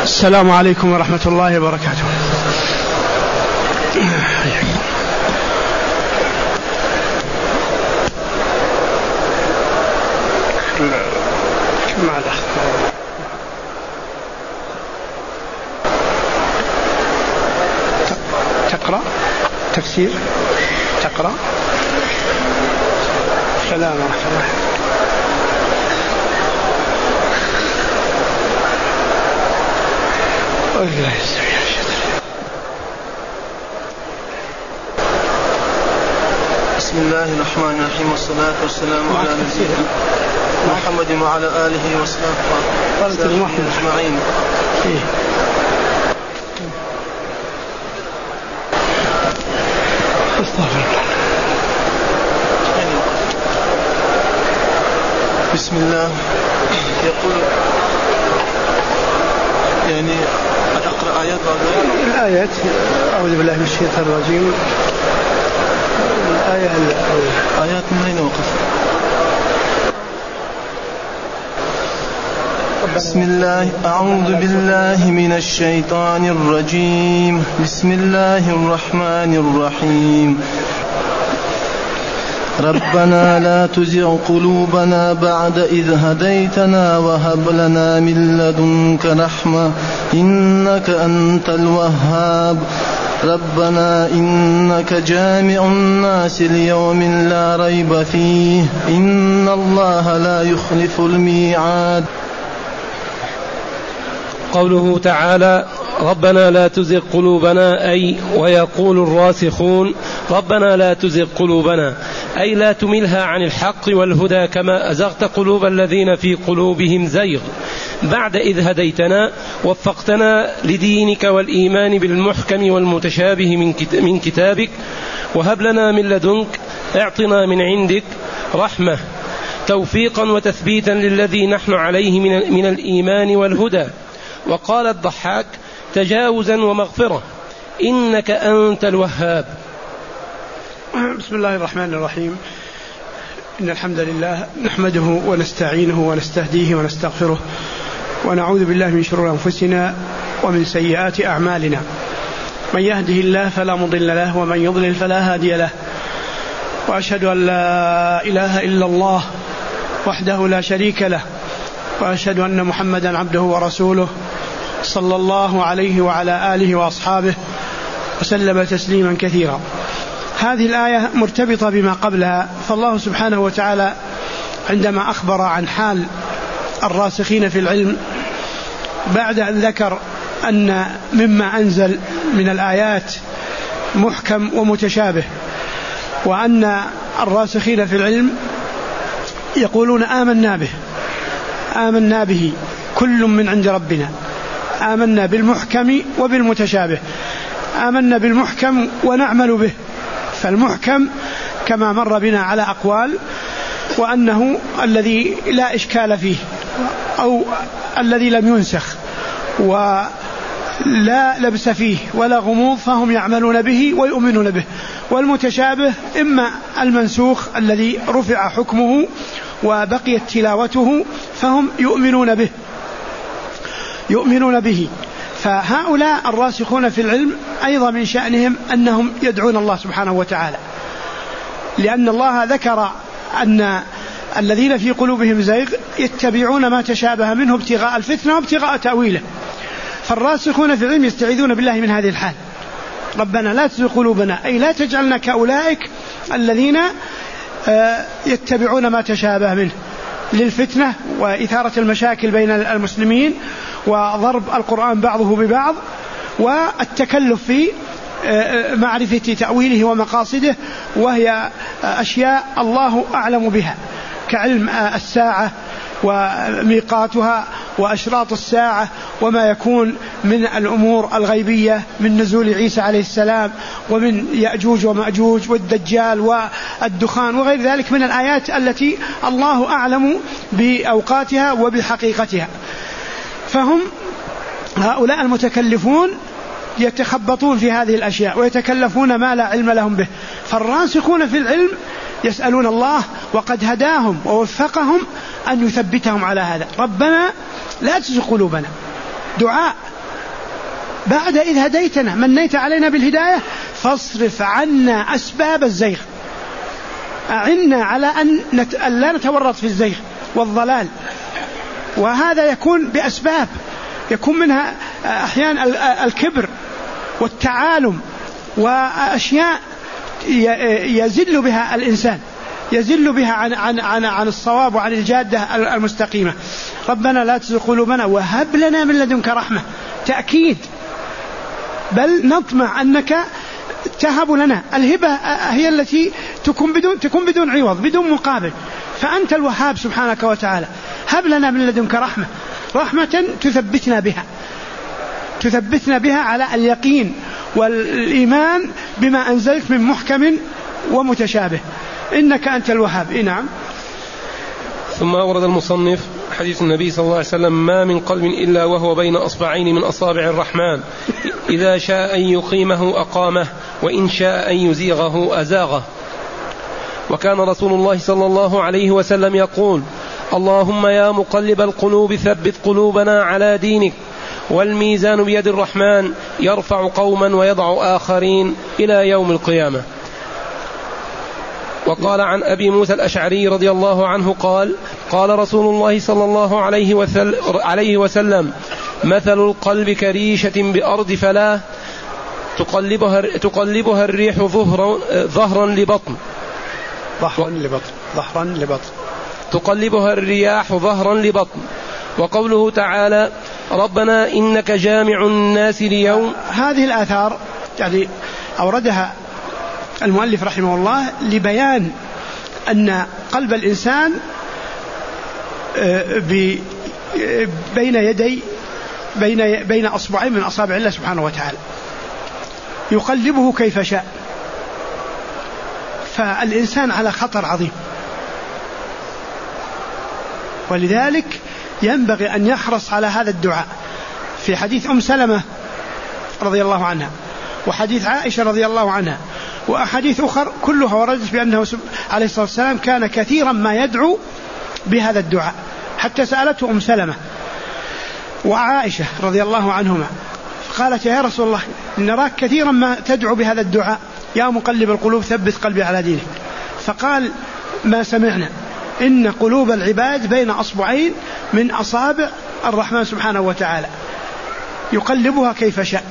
السلام عليكم ورحمة الله وبركاته. مع الأخ تقرأ تفسير تقرأ. السلام ورحمة الله. بسم الله الرحمن الرحيم، والصلاة والسلام على نبينا محمد وعلى آله وصحبه أجمعين. بسم الله. يقول يعني أقرأ آيات الآيات. أعوذ بالله من الشيطان الرجيم. آيات من أين وقف؟ بسم الله. أعوذ بالله من الشيطان الرجيم. بسم الله الرحمن الرحيم. ربنا لا تزغ قلوبنا بعد إذ هديتنا وهب لنا من لدنك رحمة إنك أنت الوهاب. ربنا إنك جامع الناس ليوم لا ريب فيه إن الله لا يخلف الميعاد. قوله تعالى ربنا لا تزغ قلوبنا، أي ويقول الراسخون ربنا لا تزغ قلوبنا، أي لا تملها عن الحق والهدى كما أزغت قلوب الذين في قلوبهم زيغ بعد إذ هديتنا وفقتنا لدينك والإيمان بالمحكم والمتشابه من كتابك، وهب لنا من لدنك، اعطنا من عندك رحمة توفيقا وتثبيتا للذي نحن عليه من الإيمان والهدى. وقال الضحاك تجاوزا ومغفرة إنك أنت الوهاب. بسم الله الرحمن الرحيم. إن الحمد لله نحمده ونستعينه ونستهديه ونستغفره، ونعوذ بالله من شرور أنفسنا ومن سيئات أعمالنا. من يهده الله فلا مضل له ومن يضلل فلا هادي له، وأشهد أن لا إله إلا الله وحده لا شريك له، وأشهد أن محمدا عبده ورسوله صلى الله عليه وعلى آله وأصحابه وسلم تسليما كثيرا. هذه الآية مرتبطة بما قبلها، فالله سبحانه وتعالى عندما أخبر عن حال الراسخين في العلم بعد أن ذكر أن مما أنزل من الآيات محكم ومتشابه، وأن الراسخين في العلم يقولون آمنا به كل من عند ربنا، آمنا بالمحكم وبالمتشابه. آمنا بالمحكم ونعمل به، فالمحكم كما مر بنا على أقوال، وأنه الذي لا إشكال فيه أو الذي لم ينسخ ولا لبس فيه ولا غموض، فهم يعملون به ويؤمنون به. والمتشابه إما المنسوخ الذي رفع حكمه وبقيت تلاوته فهم يؤمنون به. فهؤلاء الراسخون في العلم أيضا من شأنهم أنهم يدعون الله سبحانه وتعالى، لأن الله ذكر أن الذين في قلوبهم زيغ يتبعون ما تشابه منه ابتغاء الفتنة وابتغاء تأويله. فالراسخون في العلم يستعيذون بالله من هذه الحال. ربنا لا تزغ قلوبنا، أي لا تجعلنا كأولئك الذين يتبعون ما تشابه منه للفتنة وإثارة المشاكل بين المسلمين وضرب القرآن بعضه ببعض والتكلف في معرفة تأويله ومقاصده، وهي أشياء الله أعلم بها كعلم الساعة وميقاتها وأشراط الساعة وما يكون من الأمور الغيبية من نزول عيسى عليه السلام ومن يأجوج ومأجوج والدجال والدخان وغير ذلك من الآيات التي الله أعلم بأوقاتها وبحقيقتها. فهم هؤلاء المتكلفون يتخبطون في هذه الأشياء ويتكلفون ما لا علم لهم به. فالراسخون في العلم يسألون الله وقد هداهم ووفقهم أن يثبتهم على هذا. ربنا لا تزغ قلوبنا، دعاء بعد إذ هديتنا منيت علينا بالهداية فاصرف عنا أسباب الزيغ، أعنا على أن لا نتورط في الزيغ والضلال. وهذا يكون بأسباب، يكون منها أحيانا الكبر والتعالم وأشياء يزل بها الإنسان، يزل بها عن الصواب وعن الجادة المستقيمة. ربنا لا تزغ قلوبنا وهب لنا من لدنك رحمة، تأكيد، بل نطمع أنك تهب لنا. الهبة هي التي تكون بدون عوض، بدون مقابل، فأنت الوهاب سبحانك وتعالى. هب لنا من لدنك رحمة تثبتنا بها على اليقين والإيمان بما أنزلت من محكم ومتشابه، إنك أنت الوهاب. نعم. ثم أورد المصنف حديث النبي صلى الله عليه وسلم: ما من قلب إلا وهو بين أصبعين من أصابع الرحمن، إذا شاء أن يقيمه أقامه، وإن شاء أن يزيغه أزاغه. وكان رسول الله صلى الله عليه وسلم يقول: اللهم يا مقلب القلوب ثبت قلوبنا على دينك. والميزان بيد الرحمن يرفع قوما ويضع آخرين إلى يوم القيامة. وقال عن أبي موسى الأشعري رضي الله عنه قال: قال رسول الله صلى الله عليه وسلم: مثل القلب كريشة بأرض فلاة تقلبها الريح ظهرا لبطن تقلبها الرياح ظهرا لبطن. وقوله تعالى: ربنا إنك جامع الناس ليوم. هذه الآثار يعني أوردها المؤلف رحمه الله لبيان أن قلب الإنسان بين أصبعين من أصابع الله سبحانه وتعالى، يقلبه كيف شاء. فالإنسان على خطر عظيم، ولذلك ينبغي أن يحرص على هذا الدعاء. في حديث سلمة رضي الله عنها، وحديث عائشة رضي الله عنها، وأحاديث أخرى كلها وردت بأنه عليه الصلاة والسلام كان كثيرا ما يدعو بهذا الدعاء. حتى سألته سلمة وعائشة رضي الله عنهما، قالت: يا رسول الله نراك كثيرا ما تدعو بهذا الدعاء، يا مقلب القلوب ثبت قلبي على دينك. فقال: ما سمعنا، إن قلوب العباد بين أصبعين من أصابع الرحمن سبحانه وتعالى يقلبها كيف شاء.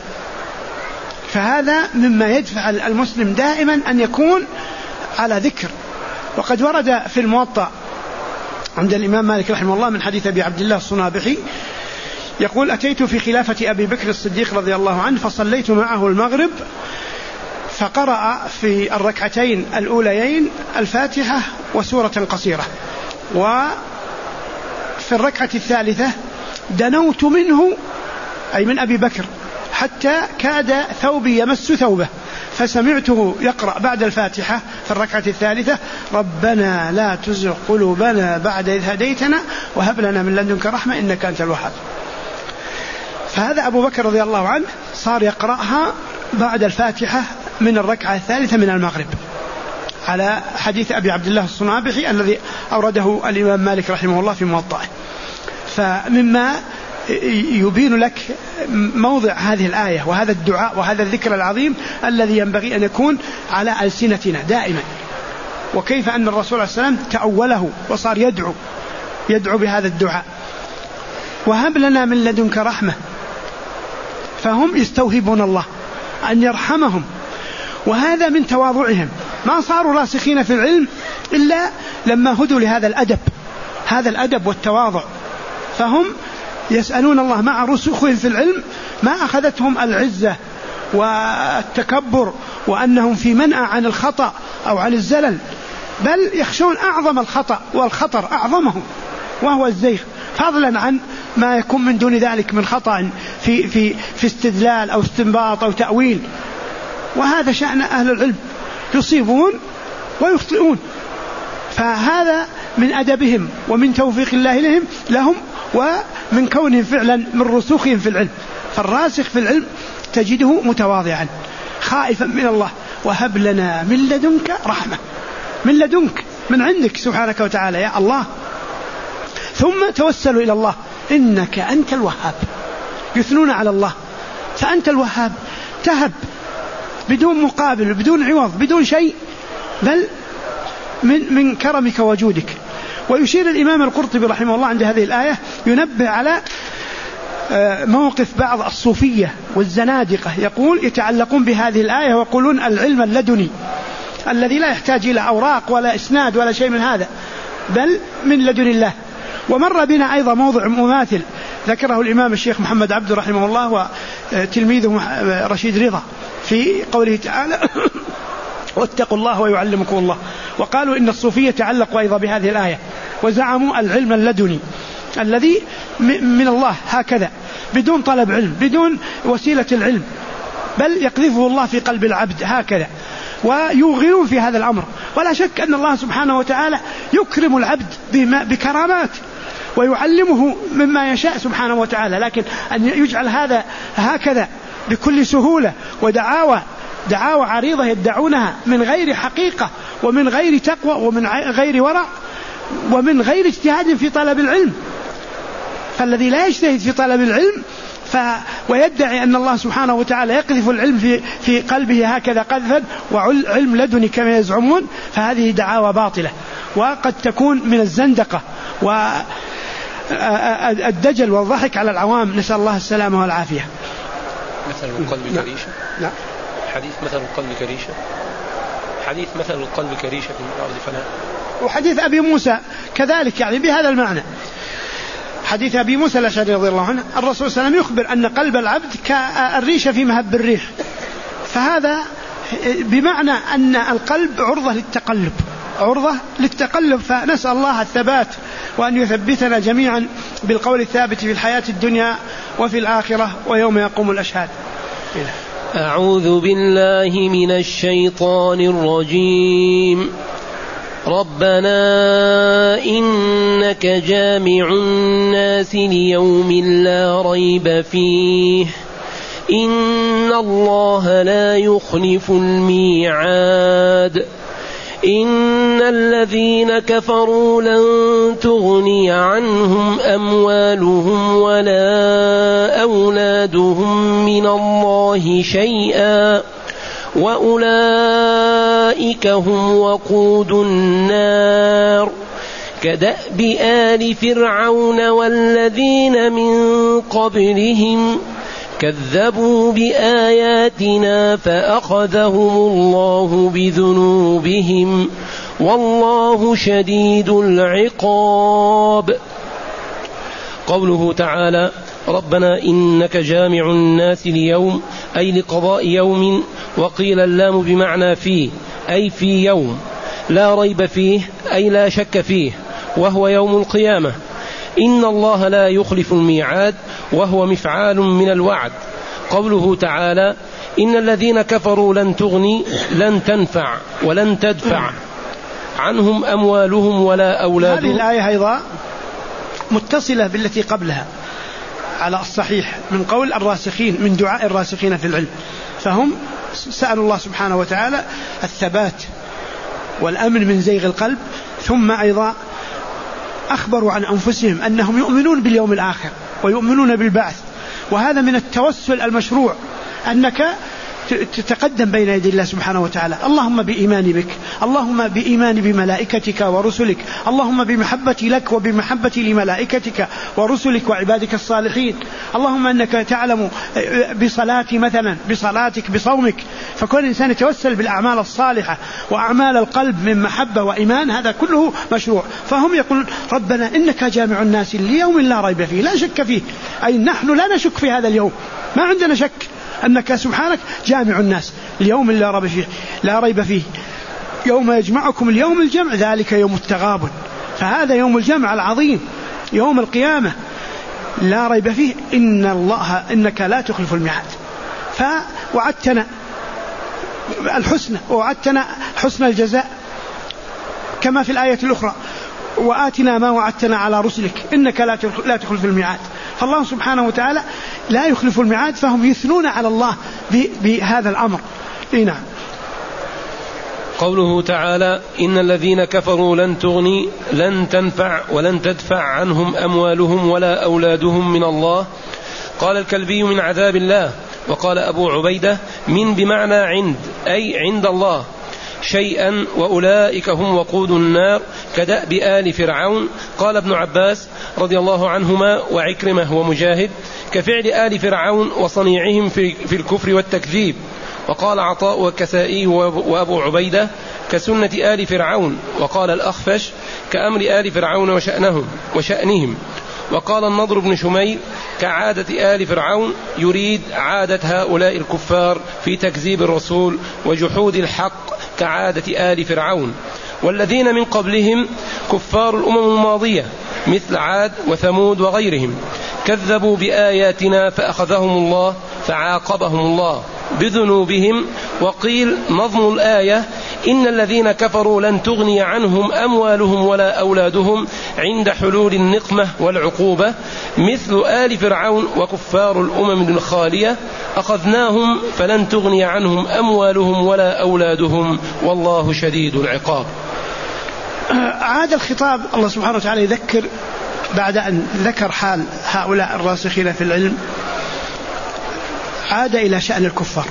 فهذا مما يدفع المسلم دائما أن يكون على ذكر. وقد ورد في الموطأ عند الإمام مالك رحمه الله من حديث أبي عبد الله الصنابحي يقول: أتيت في خلافة أبي بكر الصديق رضي الله عنه فصليت معه المغرب، فقرأ في الركعتين الأوليين الفاتحة وسورة قصيرة، وفي الركعة الثالثة دنوت منه، أي من أبي بكر، حتى كاد ثوبي يمس ثوبه، فسمعته يقرأ بعد الفاتحة في الركعة الثالثة: ربنا لا تزغ قلوبنا بعد إذ هديتنا وهب لنا من لدنك رحمة إنك أنت الوهاب. فهذا أبو بكر رضي الله عنه صار يقرأها بعد الفاتحة من الركعة الثالثة من المغرب، على حديث أبي عبد الله الصنابحي الذي أورده الإمام مالك رحمه الله في موطئه. فمما يبين لك موضع هذه الآية وهذا الدعاء وهذا الذكر العظيم الذي ينبغي أن يكون على ألسنتنا دائما، وكيف أن الرسول عليه السلام تأوله وصار يدعو بهذا الدعاء: وهب لنا من لدنك رحمة. فهم يستوهبون الله أن يرحمهم، وهذا من تواضعهم. ما صاروا راسخين في العلم إلا لما هدوا لهذا الأدب، هذا الأدب والتواضع. فهم يسألون الله مع رسوخهم في العلم، ما أخذتهم العزة والتكبر وأنهم في منأى عن الخطأ أو عن الزلل، بل يخشون أعظم الخطأ والخطر أعظمهم وهو الزيغ، فضلا عن ما يكون من دون ذلك من خطأ في استدلال أو استنباط أو تأويل. وهذا شأن أهل العلم، يصيبون ويخطئون. فهذا من أدبهم ومن توفيق الله لهم ومن كونهم فعلا من رسوخهم في العلم. فالراسخ في العلم تجده متواضعا خائفا من الله: وهب لنا من لدنك رحمة، من لدنك، من عندك سبحانك وتعالى يا الله. ثم توسلوا إلى الله: إنك أنت الوهاب. يثنون على الله فأنت الوهاب تهب بدون مقابل، بدون عوض، بدون شيء، بل من كرمك وجودك. ويشير الإمام القرطبي رحمه الله عند هذه الآية ينبه على موقف بعض الصوفية والزنادقة، يقول يتعلقون بهذه الآية ويقولون العلم اللدني الذي لا يحتاج إلى أوراق ولا إسناد ولا شيء من هذا، بل من لدن الله. ومر بنا أيضا موضع مماثل ذكره الإمام الشيخ محمد عبد رحمه الله وتلميذه رشيد رضا في قوله تعالى واتقوا الله ويعلمكم الله. وقالوا إن الصوفية تعلقوا أيضا بهذه الآية وزعموا العلم اللدني الذي من الله هكذا بدون طلب علم، بدون وسيلة العلم، بل يقذفه الله في قلب العبد هكذا، ويوغلون في هذا الأمر. ولا شك أن الله سبحانه وتعالى يكرم العبد بكرامات ويعلمه مما يشاء سبحانه وتعالى، لكن أن يجعل هذا هكذا بكل سهولة ودعاوى عريضة يدعونها من غير حقيقة ومن غير تقوى ومن غير ورع ومن غير اجتهاد في طلب العلم. فالذي لا يجتهد في طلب العلم ويدعي أن الله سبحانه وتعالى يقذف العلم في قلبه هكذا قذفا وعلم لدني كما يزعمون، فهذه دعاوى باطلة وقد تكون من الزندقة والدجل والضحك على العوام، نسأل الله السلامة والعافية. مثل القلب كريشة. لا. حديث مثل القلب كريشة. حديث مثل القلب كريشة في الأرض فلا. وحديث أبي موسى كذلك يعني بهذا المعنى. حديث أبي موسى الأشعري رضي الله عنه الرسول صلى الله عليه وسلم يخبر أن قلب العبد كالريشة في مهب الريح، فهذا بمعنى أن القلب عرضة للتقلب، فنسأل الله الثبات وأن يثبتنا جميعا بالقول الثابت في الحياة الدنيا وفي الآخرة ويوم يقوم الأشهاد. أعوذ بالله من الشيطان الرجيم. ربنا إنك جامع الناس ليوم لا ريب فيه إن الله لا يخلف الميعاد إن الذين كفروا لن تغني عنهم أموالهم ولا أولادهم من الله شيئا وأولئك هم وقود النار كدأب آل فرعون والذين من قبلهم كذبوا بآياتنا فأخذهم الله بذنوبهم والله شديد العقاب. قوله تعالى ربنا إنك جامع الناس ليوم أي لقضاء يوم، وقيل اللام بمعنى فيه أي في يوم لا ريب فيه أي لا شك فيه وهو يوم القيامة. إن الله لا يخلف الميعاد وهو مفعال من الوعد. قوله تعالى إن الذين كفروا لن تغني لن تنفع ولن تدفع عنهم أموالهم ولا أولادهم. هذه الآية أيضا متصلة بالتي قبلها على الصحيح من قول الراسخين من دعاء الراسخين في العلم، فهم سألوا الله سبحانه وتعالى الثبات والأمن من زيغ القلب، ثم أيضا أخبروا عن أنفسهم أنهم يؤمنون باليوم الآخر ويؤمنون بالبعث، وهذا من التوسل المشروع أنك تتقدم بين يدي الله سبحانه وتعالى، اللهم بإيماني بك، اللهم بإيماني بملائكتك ورسلك، اللهم بمحبتي لك وبمحبتي لملائكتك ورسلك وعبادك الصالحين، اللهم أنك تعلم بصلاتي مثلا بصلاتك بصومك. فكل إنسان يتوسل بالأعمال الصالحة وأعمال القلب من محبة وإيمان، هذا كله مشروع. فهم يقولون ربنا إنك جامع الناس ليوم لا ريب فيه لا شك فيه، أي نحن لا نشك في هذا اليوم، ما عندنا شك أنك سبحانك جامع الناس اليوم لا ريب فيه يوم يجمعكم اليوم الجمع ذلك يوم التغابن. فهذا يوم الجمع العظيم يوم القيامة لا ريب فيه إنك لا تخلف الميعاد. فوعدتنا الحسنى ووعدتنا حسن الجزاء كما في الآية الأخرى وآتنا ما وعدتنا على رسلك إنك لا تخلف الميعاد. فالله سبحانه وتعالى لا يخلف الميعاد، فهم يثنون على الله بهذا الأمر. نعم. قوله تعالى إن الذين كفروا لن تغني لن تنفع ولن تدفع عنهم أموالهم ولا أولادهم من الله. قال الكلبي من عذاب الله وقال أبو عبيدة من بمعنى عند، أي عند الله شيئا، وأولئك هم وقود النار كدأب آل فرعون. قال ابن عباس رضي الله عنهما وعكرمة ومجاهد كفعل آل فرعون وصنيعهم في الكفر والتكذيب. وقال عطاء والكسائي وأبو عبيدة كسنة آل فرعون. وقال الأخفش كأمر آل فرعون وشأنهم. وقال النضر بن شميل كعادة آل فرعون، يريد عادة هؤلاء الكفار في تكذيب الرسول وجحود الحق كعادة آل فرعون. والذين من قبلهم كفار الأمم الماضية مثل عاد وثمود وغيرهم كذبوا بآياتنا فأخذهم الله فعاقبهم الله بذنوبهم. وقيل نظم الآية إن الذين كفروا لن تغني عنهم أموالهم ولا أولادهم عند حلول النقمة والعقوبة مثل آل فرعون وكفار الأمم الخالية أخذناهم فلن تغني عنهم أموالهم ولا أولادهم والله شديد العقاب. عاد الخطاب الله سبحانه وتعالى يذكر بعد أن ذكر حال هؤلاء الراسخين في العلم، عاد إلى شأن الكفار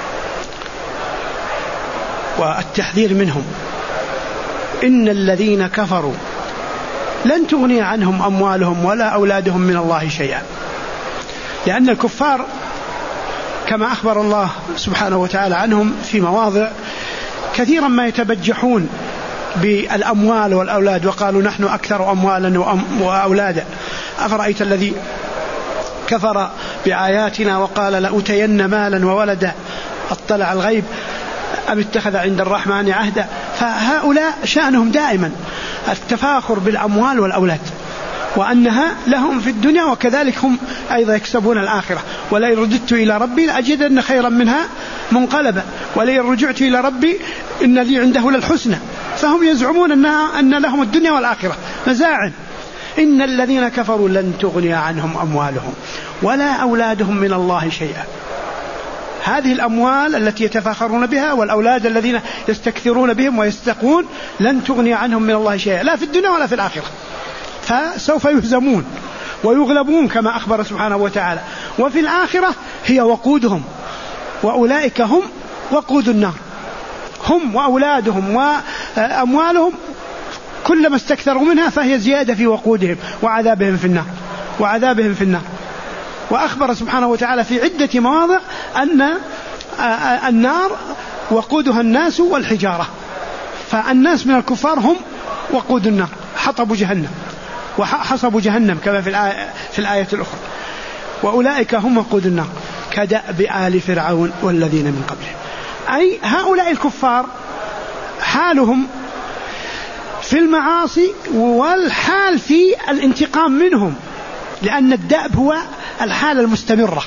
والتحذير منهم. إن الذين كفروا لن تغني عنهم أموالهم ولا أولادهم من الله شيئا، لأن الكفار كما أخبر الله سبحانه وتعالى عنهم في مواضع كثيرا ما يتبجحون بالأموال والأولاد، وقالوا نحن أكثر أموالا وأولادا. أفرأيت الذي كفر بآياتنا وقال لأوتين مالا وولدا اطلع الغيب أم اتخذ عند الرحمن عهدا. فهؤلاء شأنهم دائما التفاخر بالأموال والأولاد، وأنها لهم في الدنيا وكذلك هم أيضا يكسبون الآخرة. ولئن رددت إلى ربي لأجدن خيرا منها منقلبا ولئن رجعت إلى ربي إن لي عنده للحسنى. فهم يزعمون أن لهم الدنيا والآخرة مزاعم. إن الذين كفروا لن تغني عنهم أموالهم ولا أولادهم من الله شيئا. هذه الأموال التي يتفاخرون بها والأولاد الذين يستكثرون بهم ويستقون لن تغني عنهم من الله شيئا، لا في الدنيا ولا في الآخرة، فسوف يهزمون ويغلبون كما أخبر سبحانه وتعالى. وفي الآخرة هي وقودهم، وأولئك هم وقود النار، هم وأولادهم وأموالهم كلما استكثروا منها فهي زيادة في وقودهم وعذابهم في النار. وأخبر سبحانه وتعالى في عدة مواضع أن النار وقودها الناس والحجارة، فالناس من الكفار هم وقود النار، حصبوا جهنم كما في الآية الأخرى. وأولئك هم وقود النار كدأب آل فرعون والذين من قبلهم. أي هؤلاء الكفار حالهم في المعاصي والحال في الانتقام منهم، لأن الدأب هو الحالة المستمرة.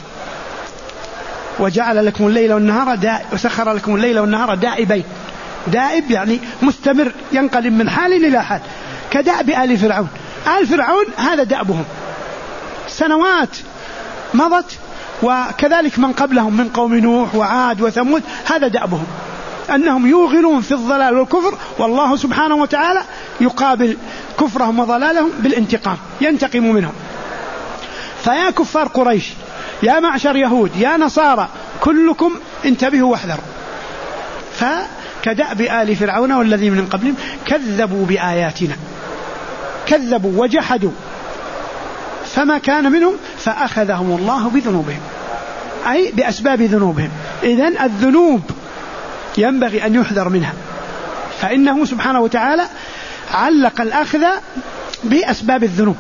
وجعل لكم الليل والنهار وسخر لكم الليل والنهار دائبين. دائب يعني مستمر، ينقلب من حال إلى حال، كدأب آل فرعون. آل فرعون هذا دأبهم، سنوات مضت، وكذلك من قبلهم من قوم نوح وعاد وثمود هذا دأبهم، أنهم يوغلون في الضلال والكفر، والله سبحانه وتعالى يقابل كفرهم وضلالهم بالانتقام، ينتقم منهم. فيا كفار قريش، يا معشر يهود، يا نصارى، كلكم انتبهوا واحذروا. فكدأب آل فرعون والذين من قبلهم كذبوا بآياتنا، كذبوا وجحدوا، فما كان منهم فأخذهم الله بذنوبهم، أي بأسباب ذنوبهم. إذن الذنوب ينبغي أن يحذر منها، فإنه سبحانه وتعالى علق الأخذ بأسباب الذنوب.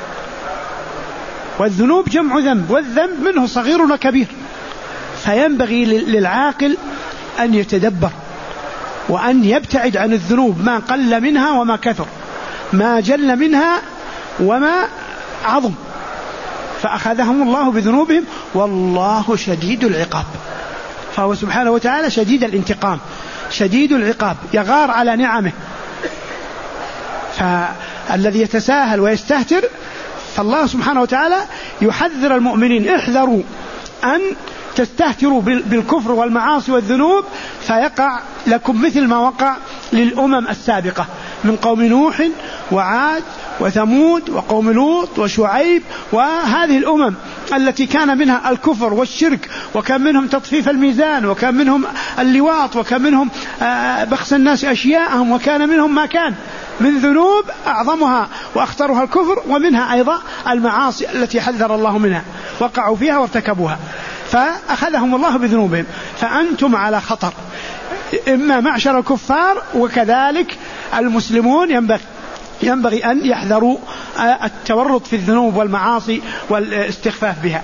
والذنوب جمع ذنب، والذنب منه صغير وكبير، فينبغي للعاقل أن يتدبر وأن يبتعد عن الذنوب ما قل منها وما كثر، ما جل منها وما عظم. فأخذهم الله بذنوبهم والله شديد العقاب. فهو سبحانه وتعالى شديد الانتقام، شديد العقاب، يغار على نعمه. فالذي يتساهل ويستهتر، فالله سبحانه وتعالى يحذر المؤمنين: احذروا أن تستهتروا بالكفر والمعاصي والذنوب فيقع لكم مثل ما وقع للأمم السابقة من قوم نوح وعاد وثمود وقوم لوط وشعيب، وهذه الأمم التي كان منها الكفر والشرك، وكان منهم تطفيف الميزان، وكان منهم اللواط، وكان منهم بخس الناس أشياءهم، وكان منهم ما كان من ذنوب أعظمها وأخطرها الكفر، ومنها أيضا المعاصي التي حذر الله منها وقعوا فيها وارتكبوها، فأخذهم الله بذنوبهم. فأنتم على خطر، إما معشر الكفار وكذلك المسلمون ينبغي أن يحذروا التورط في الذنوب والمعاصي والاستخفاف بها.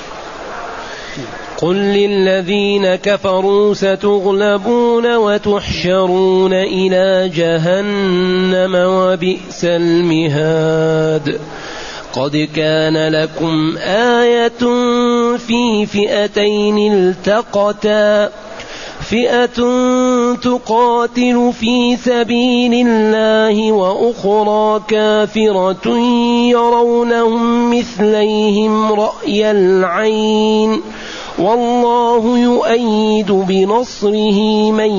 قل للذين كفروا ستغلبون وتحشرون إلى جهنم وبئس المهاد. قد كان لكم آية في فئتين التقتا، فئة تقاتل في سبيل الله وأخرى كافرة يرونهم مثليهم رأي العين والله يؤيد بنصره من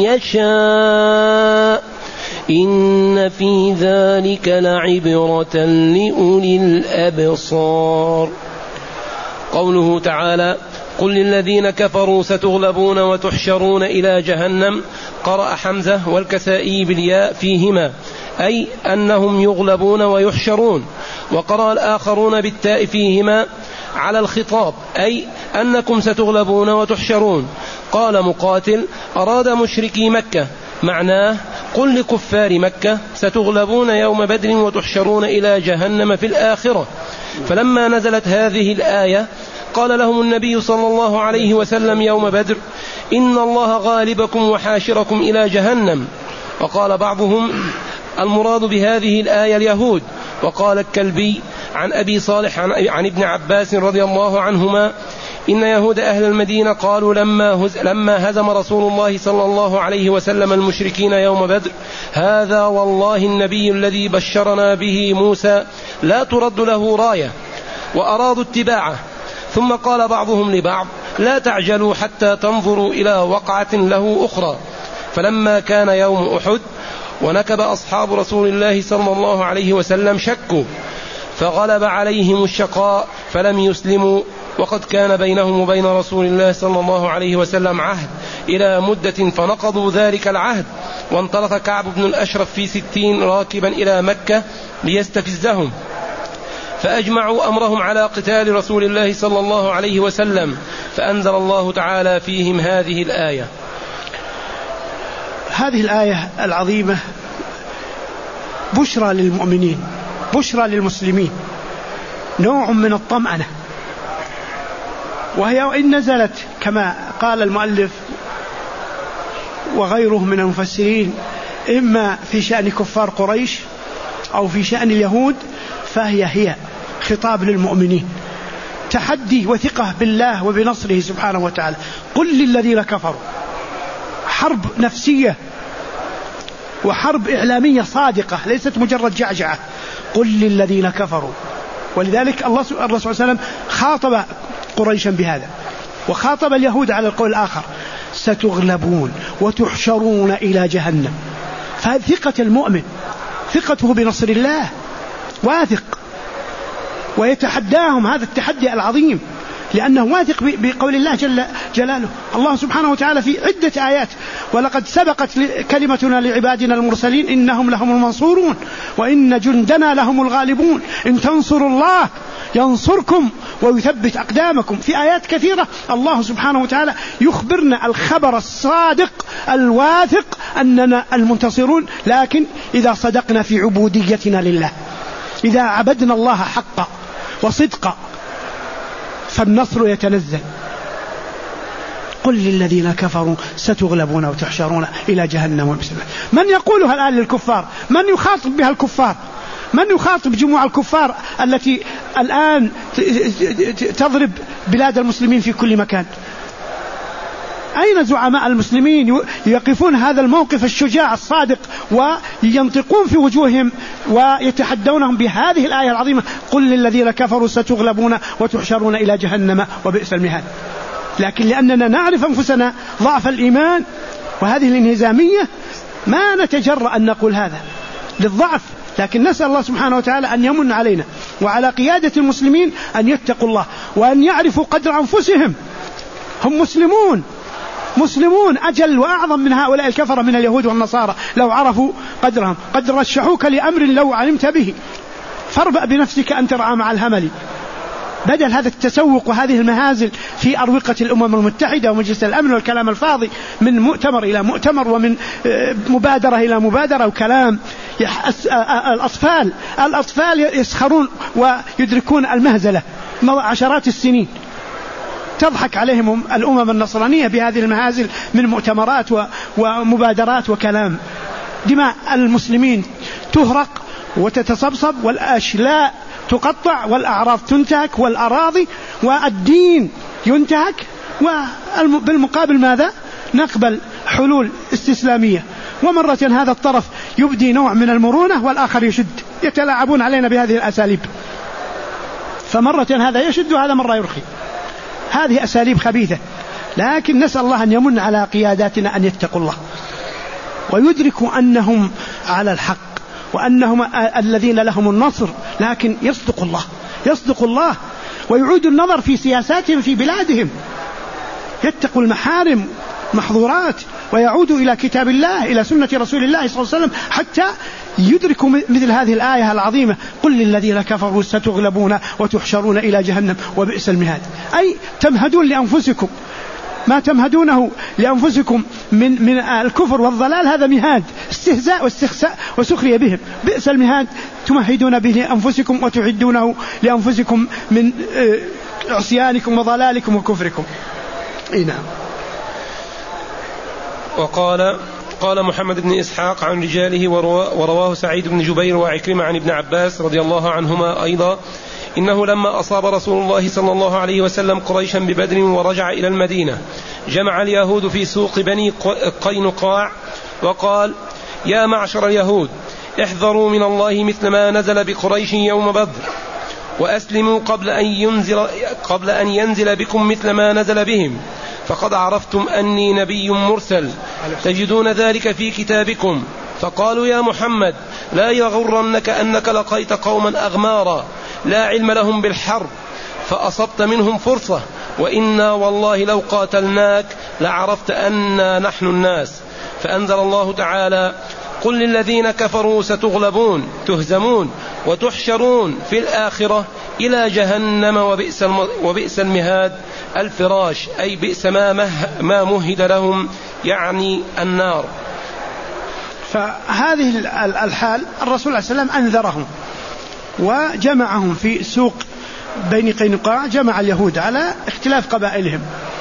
يشاء إن في ذلك لعبرة لأولي الأبصار. قوله تعالى قل للذين كفروا ستغلبون وتحشرون إلى جهنم، قرأ حمزة والكسائي بالياء فيهما، أي أنهم يغلبون ويحشرون، وقرأ الآخرون بالتاء فيهما على الخطاب، أي أنكم ستغلبون وتحشرون. قال مقاتل أراد مشركي مكة، معناه قل لكفار مكة ستغلبون يوم بدر وتحشرون إلى جهنم في الآخرة. فلما نزلت هذه الآية قال لهم النبي صلى الله عليه وسلم يوم بدر إن الله غالبكم وحاشركم إلى جهنم. وقال بعضهم المراد بهذه الآية اليهود. وقال الكلبي عن أبي صالح عن ابن عباس رضي الله عنهما إن يهود أهل المدينة قالوا لما هزم رسول الله صلى الله عليه وسلم المشركين يوم بدر هذا والله النبي الذي بشرنا به موسى لا ترد له راية، وأرادوا اتباعه. ثم قال بعضهم لبعض لا تعجلوا حتى تنظروا إلى وقعة له أخرى. فلما كان يوم أحد ونكب أصحاب رسول الله صلى الله عليه وسلم شكوا، فغلب عليهم الشقاء فلم يسلموا، وقد كان بينهم وبين رسول الله صلى الله عليه وسلم عهد إلى مدة فنقضوا ذلك العهد. وانطلق كعب بن الأشرف في 60 راكبا إلى مكة ليستفزهم، فأجمعوا أمرهم على قتال رسول الله صلى الله عليه وسلم، فأنزل الله تعالى فيهم هذه الآية. هذه الآية العظيمة بشرى للمؤمنين، بشرى للمسلمين، نوع من الطمأنة، وهي وإن نزلت كما قال المؤلف وغيره من المفسرين إما في شأن كفار قريش أو في شأن اليهود، فهي خطاب للمؤمنين، تحدي وثقة بالله وبنصره سبحانه وتعالى. قل للذين كفروا، حرب نفسية وحرب إعلامية صادقة ليست مجرد جعجعة. قل للذين كفروا، ولذلك الرسول صلى الله عليه وسلم خاطب قريشا بهذا، وخاطب اليهود على القول الآخر ستغلبون وتحشرون إلى جهنم. فثقة المؤمن ثقته بنصر الله، واثق ويتحداهم هذا التحدي العظيم، لأنه واثق بقول الله جل جلاله. الله سبحانه وتعالى في عدة آيات ولقد سبقت كلمتنا لعبادنا المرسلين إنهم لهم المنصورون وإن جندنا لهم الغالبون إن تنصروا الله ينصركم ويثبت أقدامكم. في آيات كثيرة الله سبحانه وتعالى يخبرنا الخبر الصادق الواثق أننا المنتصرون، لكن إذا صدقنا في عبوديتنا لله، إذا عبدنا الله حقا وصدقا فالنصر يتنزل. قل للذين كفروا ستغلبون وتحشرون إلى جهنم وبئس المهاد. من يقولها الآن للكفار؟ من يخاطب بها الكفار؟ من يخاطب جموع الكفار التي الآن تضرب بلاد المسلمين في كل مكان؟ أين زعماء المسلمين يقفون هذا الموقف الشجاع الصادق وينطقون في وجوههم ويتحدونهم بهذه الآية العظيمة قل للذين كفروا ستغلبون وتحشرون إلى جهنم وبئس المهاد؟ لكن لأننا نعرف أنفسنا ضعف الإيمان وهذه الانهزامية ما نتجرأ أن نقول هذا للضعف، لكن نسأل الله سبحانه وتعالى أن يمن علينا وعلى قيادة المسلمين أن يتقوا الله وأن يعرفوا قدر أنفسهم. هم مسلمون أجل وأعظم من هؤلاء الكفرة من اليهود والنصارى لو عرفوا قدرهم. قد رشحوك لأمر لو علمت به فاربأ بنفسك أن ترعى مع الهمل. بدل هذا التسوق وهذه المهازل في أروقة الأمم المتحدة ومجلس الأمن والكلام الفاضي من مؤتمر إلى مؤتمر ومن مبادرة إلى مبادرة وكلام. الأطفال يسخرون ويدركون المهزلة عشرات السنين. تضحك عليهم الأمم النصرانية بهذه المهازل من مؤتمرات ومبادرات وكلام. دماء المسلمين تهرق وتتصبصب والأشلاء تقطع والأعراض تنتهك والأراضي والدين ينتهك. وبالمقابل ماذا؟ نقبل حلول استسلامية. ومرة هذا الطرف يبدي نوع من المرونة والآخر يشد. يتلاعبون علينا بهذه الأساليب. فمرة هذا يشد وهذا مرة يرخي. هذه أساليب خبيثة. لكن نسأل الله أن يمن على قياداتنا أن يتقوا الله ويدركوا أنهم على الحق وأنهم الذين لهم النصر، لكن يصدق الله ويعود النظر في سياساتهم في بلادهم. يتقوا المحارم محظورات ويعودوا إلى كتاب الله إلى سنة رسول الله صلى الله عليه وسلم حتى يدركوا مثل هذه الآية العظيمة: قل للذين كفروا ستغلبون وتحشرون إلى جهنم وبئس المهاد. أي تمهدون لأنفسكم ما تمهدونه لأنفسكم من الكفر والضلال، هذا مهاد استهزاء واستخساء وسخرية بهم. بئس المهاد تمهدون به أنفسكم وتعدونه لأنفسكم من عصيانكم وضلالكم وكفركم. نعم. قال محمد بن إسحاق عن رجاله ورواه سعيد بن جبير وعكرمة عن ابن عباس رضي الله عنهما أيضا: إنه لما أصاب رسول الله صلى الله عليه وسلم قريشا ببدر ورجع إلى المدينة جمع اليهود في سوق بني قينقاع وقال: يا معشر اليهود، احذروا من الله مثل ما نزل بقريش يوم بدر، وأسلموا قبل أن ينزل بكم مثل ما نزل بهم، فقد عرفتم أني نبي مرسل تجدون ذلك في كتابكم. فقالوا: يا محمد، لا يغرنك أنك لقيت قوما أغمارا لا علم لهم بالحرب فأصبت منهم فرصة، وإنا والله لو قاتلناك لعرفت أننا نحن الناس. فأنزل الله تعالى: قل للذين كفروا ستغلبون تهزمون وتحشرون في الآخرة إلى جهنم وبئس المهاد. الفراش أي بئس ما مهد لهم، يعني النار. فهذه الحال الرسول عليه السلام أنذرهم وجمعهم في سوق بني قينقاع، جمع اليهود على اختلاف قبائلهم،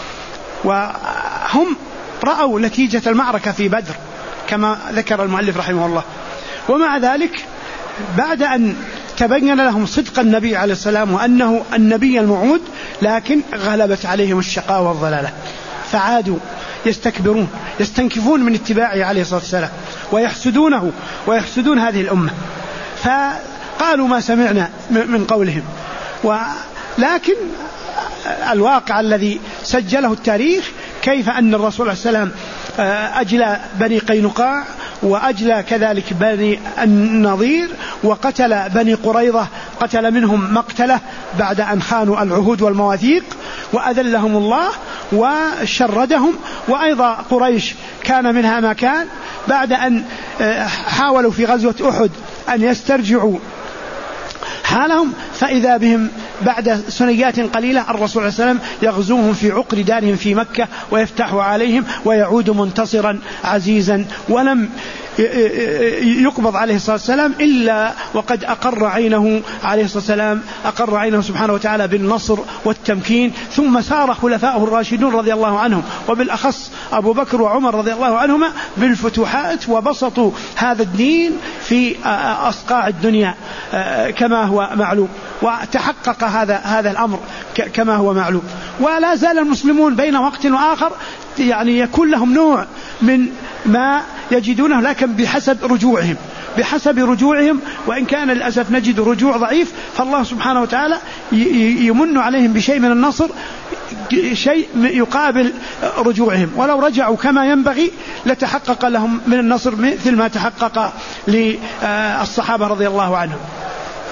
وهم رأوا نتيجة المعركة في بدر كما ذكر المؤلف رحمه الله. ومع ذلك بعد أن تبين لهم صدق النبي عليه السلام وأنه النبي الموعود، لكن غلبت عليهم الشقاء والضلالة، فعادوا يستكبرون يستنكفون من اتباعه عليه الصلاة والسلام ويحسدونه ويحسدون هذه الأمة، فقالوا ما سمعنا من قولهم. ولكن الواقع الذي سجله التاريخ كيف أن الرسول عليه السلام أجلى بني قينقاع وأجلى كذلك بني النضير وقتل بني قريظة، قتل منهم مقتله بعد أن خانوا العهود والمواثيق، وأذلهم الله وشردهم. وأيضا قريش كان منها ما كان بعد أن حاولوا في غزوة أحد أن يسترجعوا حالهم، فإذا بهم بعد سنيات قليلة الرسول عليه السلام يغزوهم في عقر دارهم في مكة ويفتح عليهم ويعود منتصرا عزيزا، ولم يقبض عليه الصلاة والسلام إلا وقد أقر عينه عليه الصلاة والسلام، أقر عينه سبحانه وتعالى بالنصر والتمكين. ثم سار خلفاؤه الراشدون رضي الله عنهم وبالأخص أبو بكر وعمر رضي الله عنهما بالفتوحات، وبسطوا هذا الدين في أصقاع الدنيا كما هو معلوم، وتحقق هذا الأمر كما هو معلوم. ولا زال المسلمون بين وقت وآخر يعني يكون لهم نوع من ما يجدونه، لكن بحسب رجوعهم، وإن كان للأسف نجد رجوع ضعيف، فالله سبحانه وتعالى يمن عليهم بشيء من النصر، شيء يقابل رجوعهم. ولو رجعوا كما ينبغي لتحقق لهم من النصر مثل ما تحقق للصحابة رضي الله عنهم.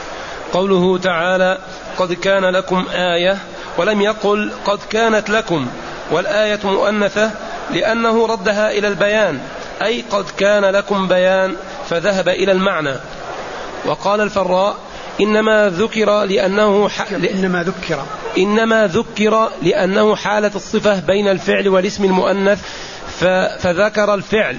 قوله تعالى قد كان لكم آية ولم يقل قد كانت لكم، والآية مؤنثة لأنه ردها إلى البيان، أي قد كان لكم بيان فذهب إلى المعنى. وقال الفراء إنما ذكر لأنه حالة الصفة بين الفعل والاسم المؤنث فذكر الفعل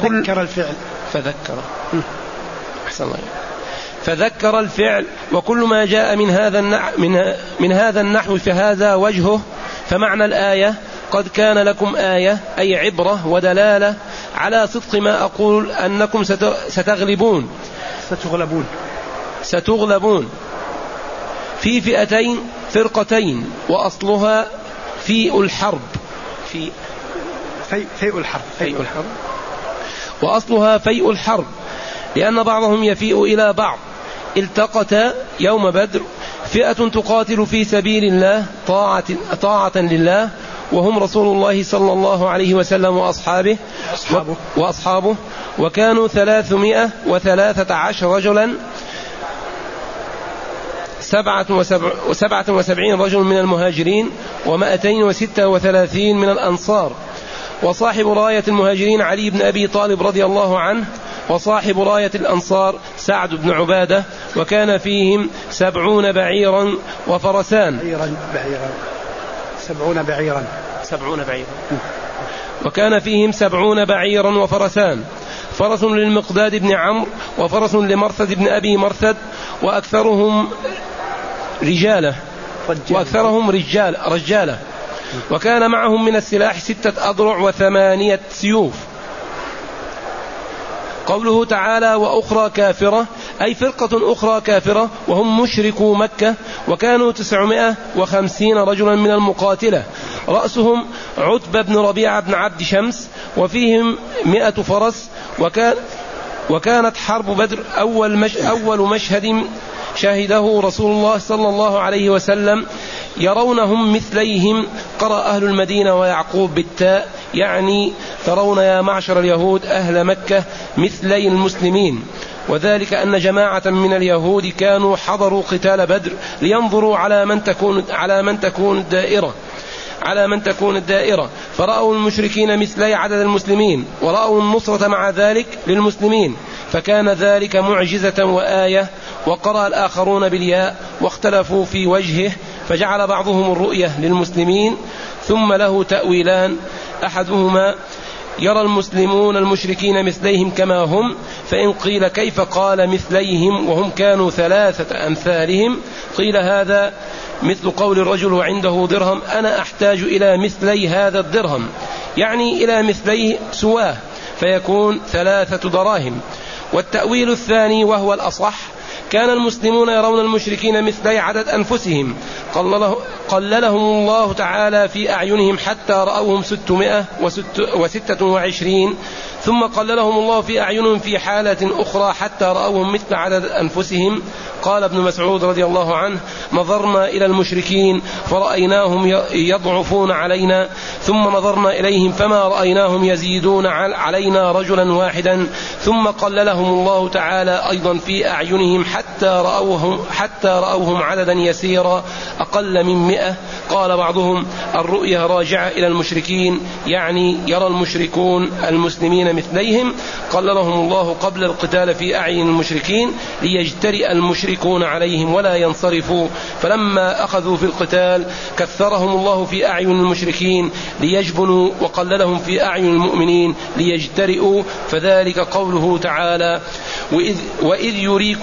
فذكر الفعل وكل ما جاء من هذا النحو فهذا وجهه. فمعنى الآية قد كان لكم آية أي عبرة ودلالة على صدق ما أقول أنكم ستغلبون في فئتين فرقتين، وأصلها فيء الحرب وأصلها فيء الحرب، لأن بعضهم يفيء إلى بعض. التقت يوم بدر فئة تقاتل في سبيل الله طاعة لله، وهم رسول الله صلى الله عليه وسلم وأصحابه، وكانوا 313 رجلا، 77 رجل من المهاجرين و236 من الأنصار. وصاحب راية المهاجرين علي بن أبي طالب رضي الله عنه، وصاحب راية الأنصار سعد بن عبادة، وكان فيهم 70 بعيرا وفرسان. 70 بعيرا وكان فيهم 70 بعيرا وفرسان، فرس للمقداد بن عمرو وفرس لمرثد بن أبي مرثد، وأكثرهم رجالة. وكان معهم من السلاح 6 أضرع و8 سيوف. قوله تعالى وأخرى كافرة أي فرقة أخرى كافرة، وهم مشركو مكة، وكانوا 950 رجلا من المقاتلة، رأسهم عتبة بن ربيعة بن عبد شمس، وفيهم 100 فرس. وكانت حرب بدر أول مشهد شهده رسول الله صلى الله عليه وسلم، يرونهم مثليهم. قرأ أهل المدينة ويعقوب بالتاء، يعني ترون يا معشر اليهود أهل مكة مثلي المسلمين، وذلك أن جماعة من اليهود كانوا حضروا قتال بدر لينظروا على من تكون الدائرة، فرأوا المشركين مثلي عدد المسلمين، ورأوا النصرة مع ذلك للمسلمين، فكان ذلك معجزة وآية. وقرأ الآخرون بالياء واختلفوا في وجهه، فجعل بعضهم الرؤية للمسلمين ثم له تأويلان: أحدهما يرى المسلمون المشركين مثليهم كما هم، فإن قيل كيف قال مثليهم وهم كانوا 3 أمثالهم، قيل هذا مثل قول الرجل وعنده درهم أنا أحتاج إلى مثلي هذا الدرهم، يعني إلى مثلي سواه، فيكون 3 دراهم. والتأويل الثاني وهو الأصح: كان المسلمون يرون المشركين مثلي عدد أنفسهم، قللهم الله تعالى في أعينهم حتى رأوهم 626، ثم قللهم الله في أعينهم في حالة أخرى حتى رأوهم مثل عدد أنفسهم. قال ابن مسعود رضي الله عنه: نظرنا إلى المشركين فرأيناهم يضعفون علينا، ثم نظرنا إليهم فما رأيناهم يزيدون علينا رجلا واحدا، ثم قللهم الله تعالى أيضا في أعينهم حتى رأوهم عددا يسيرا أقل من 100. قال بعضهم: الرؤيا راجعة إلى المشركين، يعني يرى المشركون المسلمين مثليهم، قللهم الله قبل القتال في أعين المشركين ليجترئ المشركون عليهم ولا ينصرفوا، فلما أخذوا في القتال كثرهم الله في أعين المشركين ليجبنوا، وقللهم في أعين المؤمنين ليجترئوا، فذلك قوله تعالى: وإذ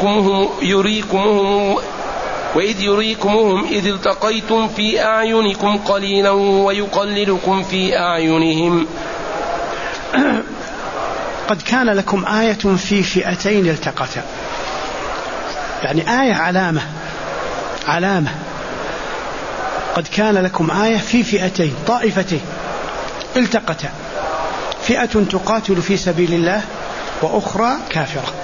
يريكمهم إذ التقيتم في أعينكم قليلا ويقللكم في أعينهم. قد كان لكم آية في فئتين التقتا، يعني آية علامة. قد كان لكم آية في فئتين طائفتين التقتا، فئة تقاتل في سبيل الله وأخرى كافرة.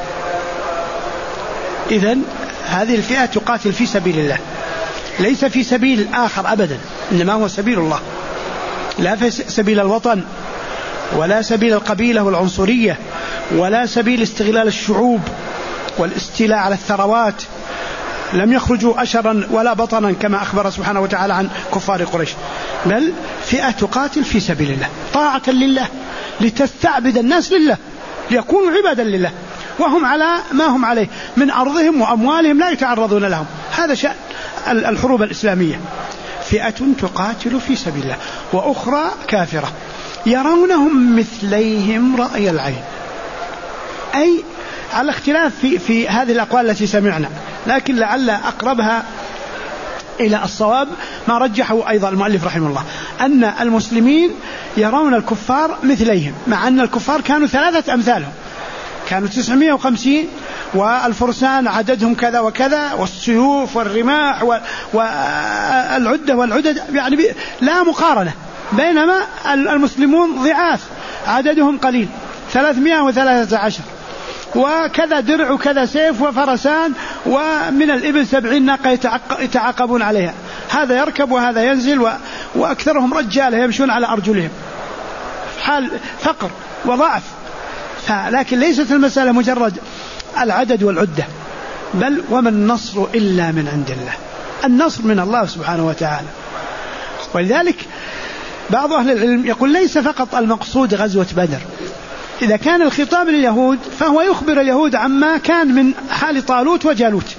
إذن هذه الفئة تقاتل في سبيل الله، ليس في سبيل آخر أبدا، إنما هو سبيل الله، لا في سبيل الوطن ولا سبيل القبيلة والعنصرية ولا سبيل استغلال الشعوب والاستيلاء على الثروات لم يخرجوا أشرا ولا بطنا كما أخبر سبحانه وتعالى عن كفار قريش، بل فئة تقاتل في سبيل الله طاعة لله لتستعبد الناس لله ليكونوا عبادا لله، وهم على ما هم عليه من أرضهم وأموالهم لا يتعرضون لهم. هذا شأن الحروب الإسلامية، فئة تقاتل في سبيل الله وأخرى كافرة يرونهم مثليهم رأي العين، أي على اختلاف في هذه الأقوال التي سمعنا، لكن لعل أقربها إلى الصواب ما رجحه أيضا المؤلف رحمه الله، أن المسلمين يرون الكفار مثليهم، مع أن الكفار كانوا 3 أمثالهم، كانوا 950 والفرسان عددهم كذا وكذا والسيوف والرماح والعدة والعدد، يعني لا مقارنة، بينما المسلمون ضعاف عددهم قليل 313 وكذا درع وكذا سيف وفرسان ومن الإبل 70 ناقة يتعاقبون عليها، هذا يركب وهذا ينزل وأكثرهم رجال يمشون على أرجلهم، حال فقر وضعف. لكن ليست المسألة مجرد العدد والعدة، بل وما النصر إلا من عند الله، النصر من الله سبحانه وتعالى. ولذلك بعض أهل العلم يقول ليس فقط المقصود غزوة بدر، إذا كان الخطاب لليهود فهو يخبر اليهود عما كان من حال طالوت وجالوت،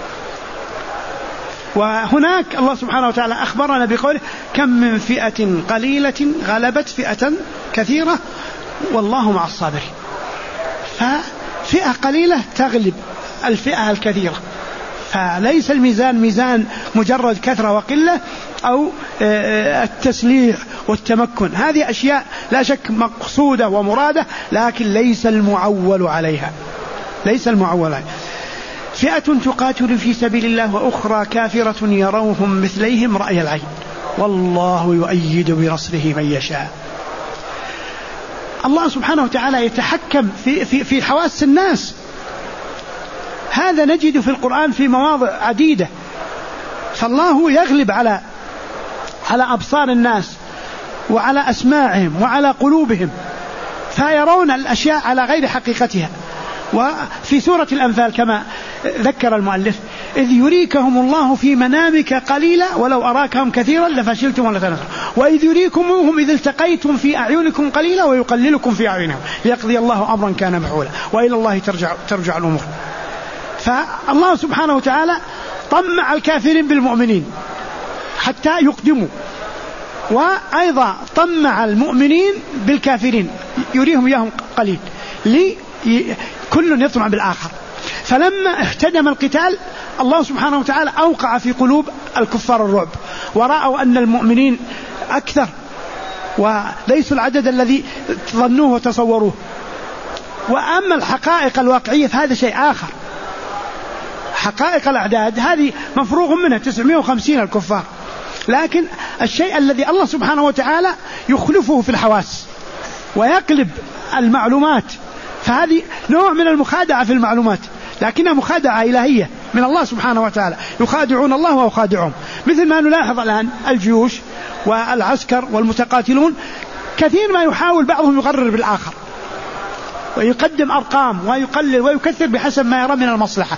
وهناك الله سبحانه وتعالى أخبرنا بقوله كم من فئة قليلة غلبت فئة كثيرة والله مع الصابرين، ففئة قليلة تغلب الفئة الكثيرة، فليس الميزان ميزان مجرد كثرة وقلة أو التسليح والتمكن، هذه أشياء لا شك مقصودة ومرادة، لكن ليس المعول عليها، ليس المعول عليها. فئة تقاتل في سبيل الله وأخرى كافرة يروهم مثليهم رأي العين والله يؤيد بنصره من يشاء. الله سبحانه وتعالى يتحكم في حواس الناس، هذا نجد في القرآن في مواضع عديدة، فالله يغلب على أبصار الناس وعلى أسماعهم وعلى قلوبهم، فيرون الأشياء على غير حقيقتها. وفي سورة الأنفال كما ذكر المؤلف إذ يريكهم الله في منامك قليلا ولو أراكهم كثيرا لفشلتم ولتنصرون وإذ يريكموهم إذ التقيتم في أعينكم قليلا ويقللكم في أعينهم ليقضي الله أمرا كان مفعولا وإلى الله ترجع الأمور. فالله سبحانه وتعالى طمع الكافرين بالمؤمنين حتى يقدموا، وأيضا طمع المؤمنين بالكافرين يريهم إياهم قليل كل يطمع بالآخر. فلما احتدم القتال الله سبحانه وتعالى أوقع في قلوب الكفار الرعب، ورأوا أن المؤمنين أكثر وليسوا العدد الذي ظنوه وتصوروه. وأما الحقائق الواقعية فهذا شيء آخر، حقائق الأعداد هذه مفروغ منها 950 الكفار، لكن الشيء الذي الله سبحانه وتعالى يخلفه في الحواس ويقلب المعلومات، فهذه نوع من المخادعة في المعلومات، لكنها مخادعة إلهية من الله سبحانه وتعالى، يخادعون الله ويخادعهم. مثل ما نلاحظ الآن الجيوش والعسكر والمتقاتلون كثير ما يحاول بعضهم يغرر بالآخر ويقدم أرقام ويقلل ويكثر بحسب ما يرى من المصلحة،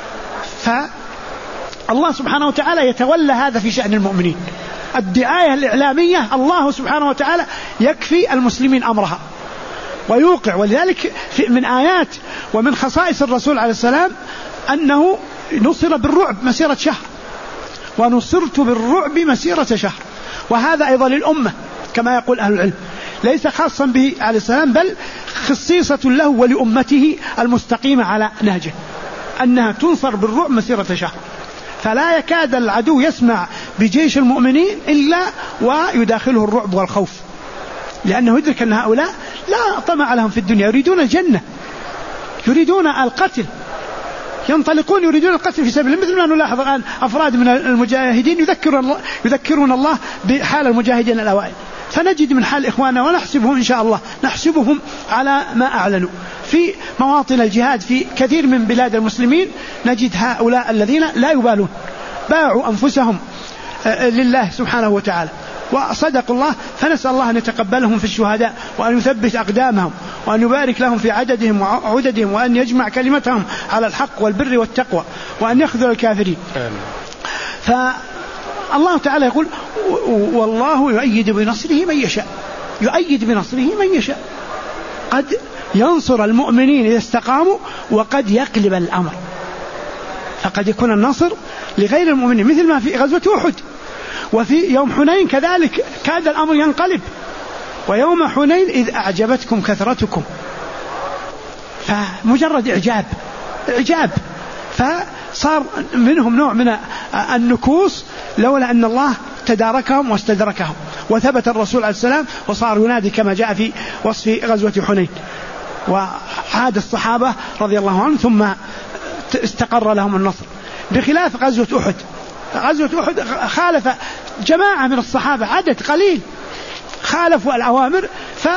فالله سبحانه وتعالى يتولى هذا في شأن المؤمنين. الدعاية الإعلامية الله سبحانه وتعالى يكفي المسلمين أمرها ويوقع. ولذلك من آيات ومن خصائص الرسول عليه السلام أنه نصر بالرعب مسيرة شهر، ونصرت بالرعب مسيرة شهر، وهذا أيضا للأمة كما يقول أهل العلم، ليس خاصا به عليه السلام بل خصيصة له ولأمته المستقيمة على نهجه، أنها تنصر بالرعب مسيرة شهر، فلا يكاد العدو يسمع بجيش المؤمنين إلا ويداخله الرعب والخوف، لأنه يدرك أن هؤلاء لا طمع لهم في الدنيا، يريدون الجنة، يريدون القتل، ينطلقون يريدون القتل في سبيل الله. مثل ما نلاحظ الآن أفراد من المجاهدين يذكرون الله بحال المجاهدين الأوائل، فنجد من حال إخواننا ونحسبهم إن شاء الله نحسبهم على ما أعلنوا في مواطن الجهاد في كثير من بلاد المسلمين، نجد هؤلاء الذين لا يبالون باعوا أنفسهم لله سبحانه وتعالى وصدقوا الله، فنسأل الله أن يتقبلهم في الشهداء وأن يثبت أقدامهم وأن يبارك لهم في عددهم وعددهم، وأن يجمع كلمتهم على الحق والبر والتقوى، وأن يخذل الكافرين. فالله تعالى يقول والله يؤيد بنصره من يشاء، يؤيد بنصره من يشاء، قد ينصر المؤمنين إذا استقاموا، وقد يقلب الأمر، فقد يكون النصر لغير المؤمنين، مثل ما في غزوة أحد، وفي يوم حنين كذلك كاد الأمر ينقلب، ويوم حنين إذ أعجبتكم كثرتكم، فمجرد إعجاب فصار منهم نوع من النكوص لولا أن الله تداركهم واستدركهم، وثبت الرسول عليه السلام وصار ينادي كما جاء في وصف غزوة حنين، وعاد الصحابة رضي الله عنهم ثم استقر لهم النصر، بخلاف غزوة أحد. غزوة أحد خالف جماعة من الصحابة، عدد قليل خالفوا الأوامر،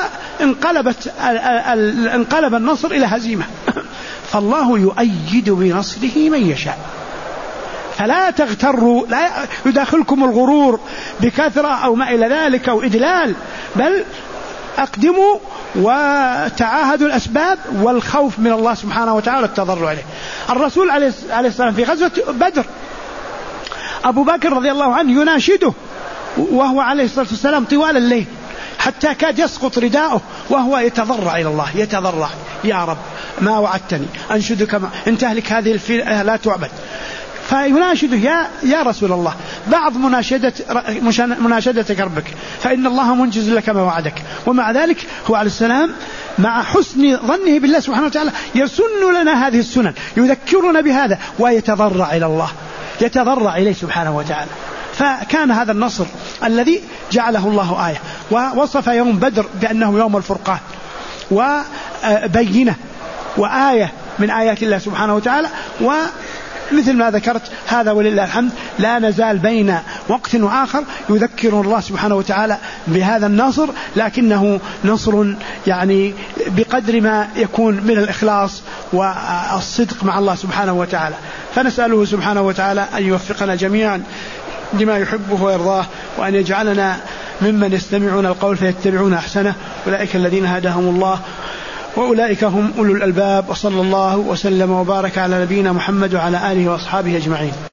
انقلب النصر إلى هزيمة. فالله يؤيد بنصره من يشاء، فلا تغتروا، لا يداخلكم الغرور بكثرة أو ما إلى ذلك أو إدلال، بل أقدموا وتعاهدوا الأسباب والخوف من الله سبحانه وتعالى التضرع إليه. الرسول عليه السلام في غزوة بدر أبو بكر رضي الله عنه يناشده وهو عليه الصلاة والسلام طوال الليل حتى كاد يسقط رداؤه، وهو يتضرع إلى الله، يتضرع: يا رب ما وعدتني، أنشدك إن تهلك هذه الفئة لا تعبد. فيناشده: يا رسول الله، بعض مناشدتك ربك، فإن الله منجز لك ما وعدك. ومع ذلك هو عليه السلام مع حسن ظنه بالله سبحانه وتعالى يسن لنا هذه السنن، يذكرنا بهذا، ويتضرع إلى الله، يتضرع إليه سبحانه وتعالى. فكان هذا النصر الذي جعله الله آية، ووصف يوم بدر بأنه يوم الفرقان وبينة وآية من آيات الله سبحانه وتعالى. ومثل ما ذكرت هذا ولله الحمد لا نزال بين وقت وآخر يذكر الله سبحانه وتعالى بهذا النصر، لكنه نصر يعني بقدر ما يكون من الإخلاص والصدق مع الله سبحانه وتعالى. فنسأله سبحانه وتعالى أن يوفقنا جميعا لما يحبه ويرضاه، وأن يجعلنا ممن يستمعون القول فيتبعون أحسنه، أولئك الذين هداهم الله وأولئك هم أولو الألباب. وصلى الله وسلم وبارك على نبينا محمد وعلى آله وأصحابه أجمعين.